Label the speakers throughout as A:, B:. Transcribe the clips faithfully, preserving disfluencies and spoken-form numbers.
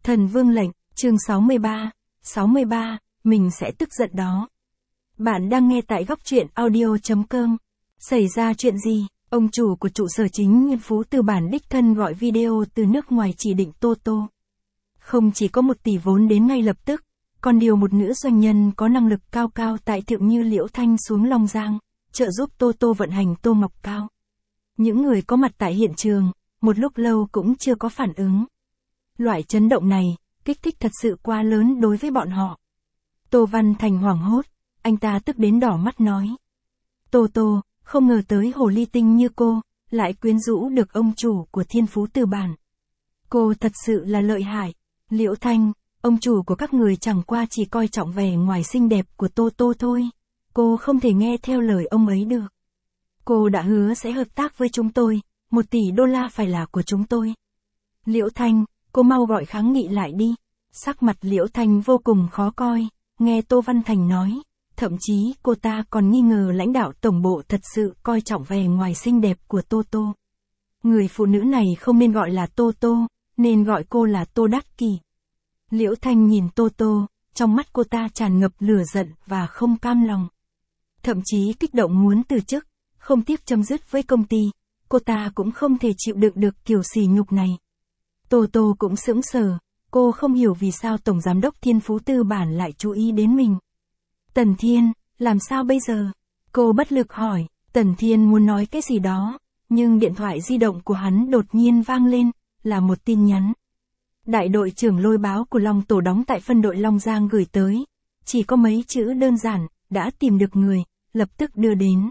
A: Thần Vương lệnh, chương sáu mươi ba, sáu mươi ba, mình sẽ tức giận đó. Bạn đang nghe tại góc truyện audio chấm com. Xảy ra chuyện gì? Ông chủ của trụ sở chính Nguyên Phú Tư bản đích thân gọi video từ nước ngoài chỉ định Toto. Không chỉ có một tỷ vốn đến ngay lập tức, còn điều một nữ doanh nhân có năng lực cao cao tại thượng như Liễu Thanh xuống Long Giang, trợ giúp Toto vận hành Tô Ngọc Cao. Những người có mặt tại hiện trường, một lúc lâu cũng chưa có phản ứng. Loại chấn động này, kích thích thật sự quá lớn đối với bọn họ. Tô Văn Thành hoảng hốt, anh ta tức đến đỏ mắt nói. Tô Tô, không ngờ tới hồ ly tinh như cô, lại quyến rũ được ông chủ của Thiên Phú Tư bản. Cô thật sự là lợi hại. Liễu Thanh, ông chủ của các người chẳng qua chỉ coi trọng vẻ ngoài xinh đẹp của Tô Tô thôi. Cô không thể nghe theo lời ông ấy được. Cô đã hứa sẽ hợp tác với chúng tôi, một tỷ đô la phải là của chúng tôi. Liễu Thanh, cô mau gọi kháng nghị lại đi. Sắc mặt Liễu Thanh vô cùng khó coi, nghe Tô Văn Thành nói. Thậm chí cô ta còn nghi ngờ lãnh đạo tổng bộ thật sự coi trọng vẻ ngoài xinh đẹp của Tô Tô. Người phụ nữ này không nên gọi là Tô Tô, nên gọi cô là Tô Đắc Kỷ. Liễu Thanh nhìn Tô Tô, trong mắt cô ta tràn ngập lửa giận và không cam lòng. Thậm chí kích động muốn từ chức, không tiếp chấm dứt với công ty, cô ta cũng không thể chịu đựng được kiểu sỉ nhục này. Tô Tô cũng sững sờ, cô không hiểu vì sao Tổng Giám đốc Thiên Phú Tư bản lại chú ý đến mình. Tần Thiên, làm sao bây giờ? Cô bất lực hỏi. Tần Thiên muốn nói cái gì đó, nhưng điện thoại di động của hắn đột nhiên vang lên, là một tin nhắn. Đại đội trưởng Lôi báo của Long Tổ đóng tại phân đội Long Giang gửi tới. Chỉ có mấy chữ đơn giản, đã tìm được người, lập tức đưa đến.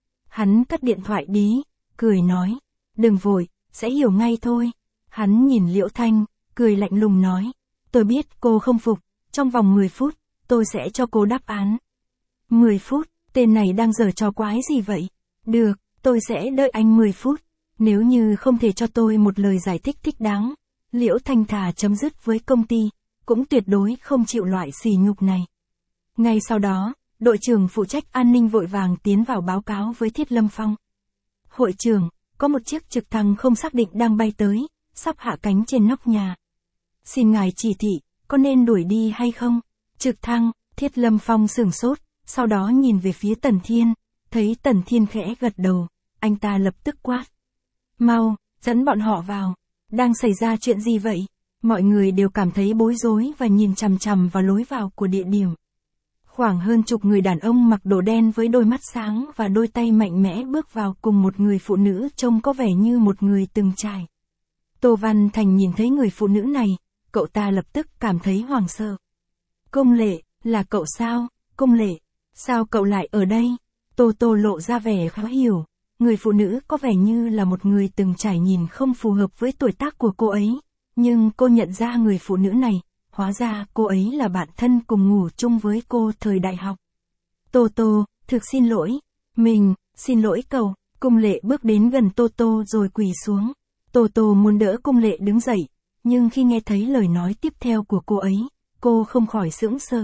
A: Hắn cắt điện thoại đi, cười nói. Đừng vội, sẽ hiểu ngay thôi. Hắn nhìn Liễu Thanh, cười lạnh lùng nói. Tôi biết cô không phục, trong vòng mười phút, tôi sẽ cho cô đáp án. mười phút, tên này đang giở trò quái gì vậy? Được, tôi sẽ đợi anh mười phút. Nếu như không thể cho tôi một lời giải thích thích đáng, Liễu Thanh thà chấm dứt với công ty, cũng tuyệt đối không chịu loại sỉ nhục này. Ngay sau đó, đội trưởng phụ trách an ninh vội vàng tiến vào báo cáo với Thiết Lâm Phong. Hội trưởng, có một chiếc trực thăng không xác định đang bay tới, sắp hạ cánh trên nóc nhà. Xin ngài chỉ thị, có nên đuổi đi hay không? Trực thăng, Thiết Lâm Phong sửng sốt, sau đó nhìn về phía Tần Thiên, thấy Tần Thiên khẽ gật đầu, anh ta lập tức quát. Mau, dẫn bọn họ vào. Đang xảy ra chuyện gì vậy? Mọi người đều cảm thấy bối rối và nhìn chằm chằm vào lối vào của địa điểm. Khoảng hơn chục người đàn ông mặc đồ đen với đôi mắt sáng và đôi tay mạnh mẽ bước vào cùng một người phụ nữ trông có vẻ như một người từng trải. Tô Văn Thành nhìn thấy người phụ nữ này, cậu ta lập tức cảm thấy hoảng sợ. Công Lệ, là cậu sao? Công Lệ, sao cậu lại ở đây? Tô Tô lộ ra vẻ khó hiểu. Người phụ nữ có vẻ như là một người từng trải nhìn không phù hợp với tuổi tác của cô ấy. Nhưng cô nhận ra người phụ nữ này, hóa ra cô ấy là bạn thân cùng ngủ chung với cô thời đại học. Tô Tô, thực xin lỗi. Mình, xin lỗi cậu. Công Lệ bước đến gần Tô Tô rồi quỳ xuống. Tô Tô muốn đỡ Công Lệ đứng dậy, nhưng khi nghe thấy lời nói tiếp theo của cô ấy, cô không khỏi sững sờ.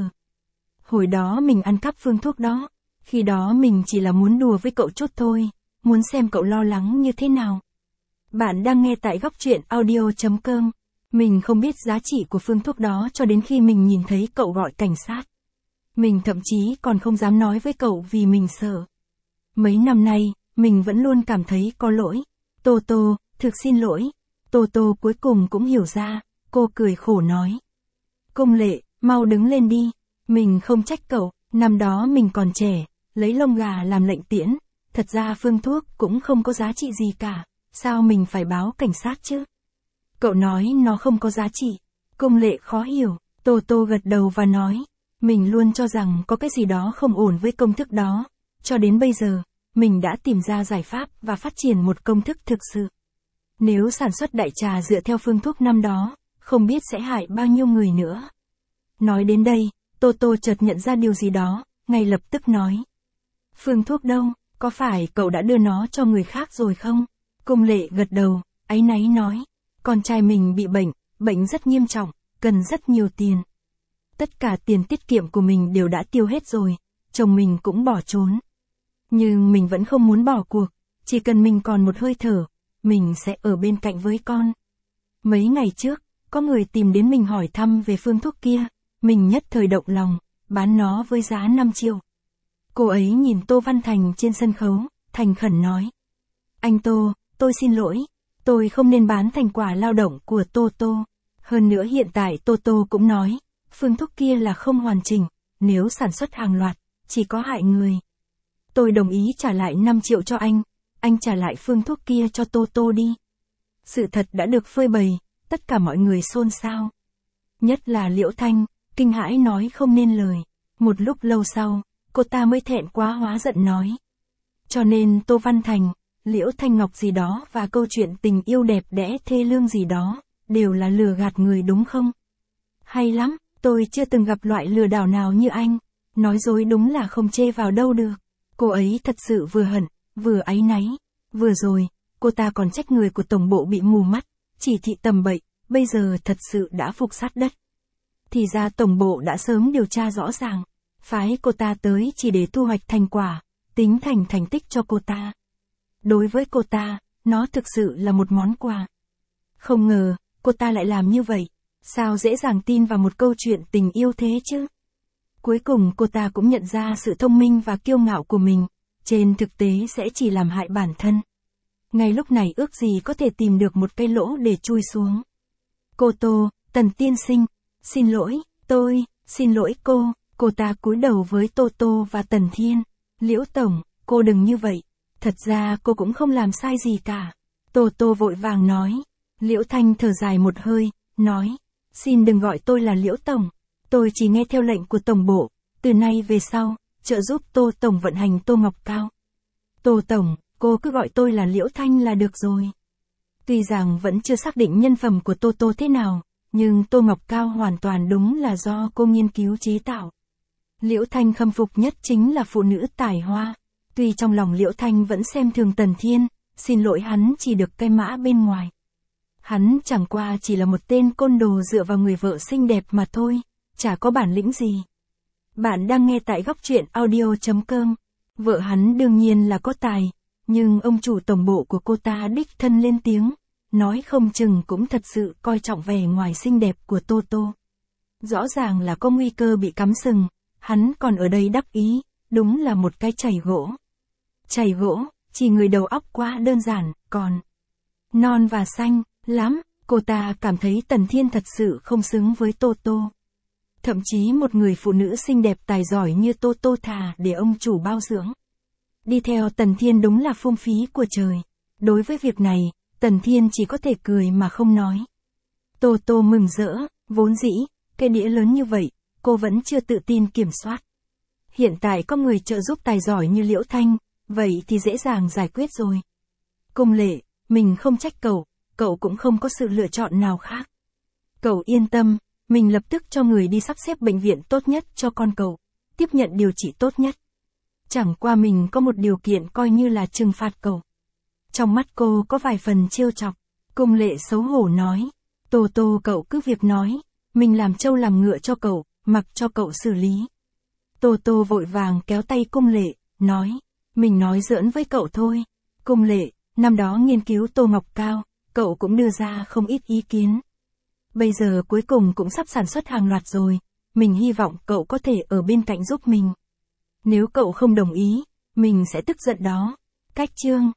A: Hồi đó mình ăn cắp phương thuốc đó, khi đó mình chỉ là muốn đùa với cậu chút thôi, muốn xem cậu lo lắng như thế nào. Bạn đang nghe tại góc truyện audio chấm com. Mình không biết giá trị của phương thuốc đó cho đến khi mình nhìn thấy cậu gọi cảnh sát. Mình thậm chí còn không dám nói với cậu vì mình sợ. Mấy năm nay, mình vẫn luôn cảm thấy có lỗi. Tô Tô, thực xin lỗi. Tô Tô cuối cùng cũng hiểu ra, cô cười khổ nói. Công Lệ, mau đứng lên đi. Mình không trách cậu, năm đó mình còn trẻ, lấy lông gà làm lệnh tiễn. Thật ra phương thuốc cũng không có giá trị gì cả, sao mình phải báo cảnh sát chứ? Cậu nói nó không có giá trị. Công Lệ khó hiểu, Tô Tô gật đầu và nói. Mình luôn cho rằng có cái gì đó không ổn với công thức đó. Cho đến bây giờ, mình đã tìm ra giải pháp và phát triển một công thức thực sự. Nếu sản xuất đại trà dựa theo phương thuốc năm đó, không biết sẽ hại bao nhiêu người nữa. Nói đến đây, Tô Tô chợt nhận ra điều gì đó, ngay lập tức nói. Phương thuốc đâu, có phải cậu đã đưa nó cho người khác rồi không? Công Lệ gật đầu, áy náy nói. Con trai mình bị bệnh, bệnh rất nghiêm trọng, cần rất nhiều tiền. Tất cả tiền tiết kiệm của mình đều đã tiêu hết rồi, chồng mình cũng bỏ trốn. Nhưng mình vẫn không muốn bỏ cuộc, chỉ cần mình còn một hơi thở, mình sẽ ở bên cạnh với con. Mấy ngày trước, có người tìm đến mình hỏi thăm về phương thuốc kia, mình nhất thời động lòng, bán nó với giá năm triệu. Cô ấy nhìn Tô Văn Thành trên sân khấu, thành khẩn nói. Anh Tô, tôi xin lỗi, tôi không nên bán thành quả lao động của Tô Tô. Hơn nữa hiện tại Tô Tô cũng nói, phương thuốc kia là không hoàn chỉnh, nếu sản xuất hàng loạt, chỉ có hại người. Tôi đồng ý trả lại năm triệu cho anh, anh trả lại phương thuốc kia cho Tô Tô đi. Sự thật đã được phơi bày, tất cả mọi người xôn xao. Nhất là Liễu Thanh, kinh hãi nói không nên lời. Một lúc lâu sau, cô ta mới thẹn quá hóa giận nói. Cho nên Tô Văn Thành, Liễu Thanh Ngọc gì đó và câu chuyện tình yêu đẹp đẽ thê lương gì đó, đều là lừa gạt người đúng không? Hay lắm, tôi chưa từng gặp loại lừa đảo nào như anh. Nói dối đúng là không chê vào đâu được. Cô ấy thật sự vừa hận, vừa áy náy. Vừa rồi, cô ta còn trách người của tổng bộ bị mù mắt, chỉ thị tầm bậy, bây giờ thật sự đã phục sát đất. Thì ra tổng bộ đã sớm điều tra rõ ràng, phái cô ta tới chỉ để thu hoạch thành quả, tính thành thành tích cho cô ta. Đối với cô ta, nó thực sự là một món quà. Không ngờ, cô ta lại làm như vậy, sao dễ dàng tin vào một câu chuyện tình yêu thế chứ? Cuối cùng cô ta cũng nhận ra sự thông minh và kiêu ngạo của mình, trên thực tế sẽ chỉ làm hại bản thân. Ngay lúc này ước gì có thể tìm được một cái lỗ để chui xuống. Cô Tô, Tần tiên sinh, xin lỗi, tôi, xin lỗi cô, cô ta cúi đầu với Tô Tô và Tần Thiên. Liễu Tổng, cô đừng như vậy, thật ra cô cũng không làm sai gì cả. Tô Tô vội vàng nói. Liễu Thanh thở dài một hơi, nói, xin đừng gọi tôi là Liễu Tổng, tôi chỉ nghe theo lệnh của Tổng bộ, từ nay về sau, trợ giúp Tô Tổng vận hành Tô Ngọc Cao. Tô Tổng, cô cứ gọi tôi là Liễu Thanh là được rồi. Tuy rằng vẫn chưa xác định nhân phẩm của Tô Tô thế nào, nhưng Tô Ngọc Cao hoàn toàn đúng là do cô nghiên cứu chế tạo. Liễu Thanh khâm phục nhất chính là phụ nữ tài hoa. Tuy trong lòng Liễu Thanh vẫn xem thường Tần Thiên, xin lỗi hắn chỉ được cái mã bên ngoài. Hắn chẳng qua chỉ là một tên côn đồ dựa vào người vợ xinh đẹp mà thôi, chả có bản lĩnh gì. Bạn đang nghe tại góc truyện audio chấm com. Vợ hắn đương nhiên là có tài, nhưng ông chủ tổng bộ của cô ta đích thân lên tiếng, nói không chừng cũng thật sự coi trọng vẻ ngoài xinh đẹp của Tô Tô. Rõ ràng là có nguy cơ bị cắm sừng, hắn còn ở đây đắc ý, đúng là một cái chày gỗ. Chày gỗ, chỉ người đầu óc quá đơn giản, còn non và xanh lắm, cô ta cảm thấy Tần Thiên thật sự không xứng với Tô Tô. Thậm chí một người phụ nữ xinh đẹp tài giỏi như Tô Tô thà để ông chủ bao dưỡng. Đi theo Tần Thiên đúng là phung phí của trời. Đối với việc này, Tần Thiên chỉ có thể cười mà không nói. Tô Tô mừng rỡ, vốn dĩ, cái đĩa lớn như vậy, cô vẫn chưa tự tin kiểm soát. Hiện tại có người trợ giúp tài giỏi như Liễu Thanh, vậy thì dễ dàng giải quyết rồi. Cung Lệ, mình không trách cậu, cậu cũng không có sự lựa chọn nào khác. Cậu yên tâm, mình lập tức cho người đi sắp xếp bệnh viện tốt nhất cho con cậu, tiếp nhận điều trị tốt nhất. Chẳng qua mình có một điều kiện coi như là trừng phạt cậu. Trong mắt cô có vài phần trêu chọc, Cung Lệ xấu hổ nói. Tô Tô cậu cứ việc nói, mình làm trâu làm ngựa cho cậu, mặc cho cậu xử lý. Tô Tô vội vàng kéo tay Cung Lệ, nói, mình nói giỡn với cậu thôi. Cung Lệ, năm đó nghiên cứu Tô Ngọc Cao, cậu cũng đưa ra không ít ý kiến. Bây giờ cuối cùng cũng sắp sản xuất hàng loạt rồi, mình hy vọng cậu có thể ở bên cạnh giúp mình. Nếu cậu không đồng ý, mình sẽ tức giận đó. Cách chương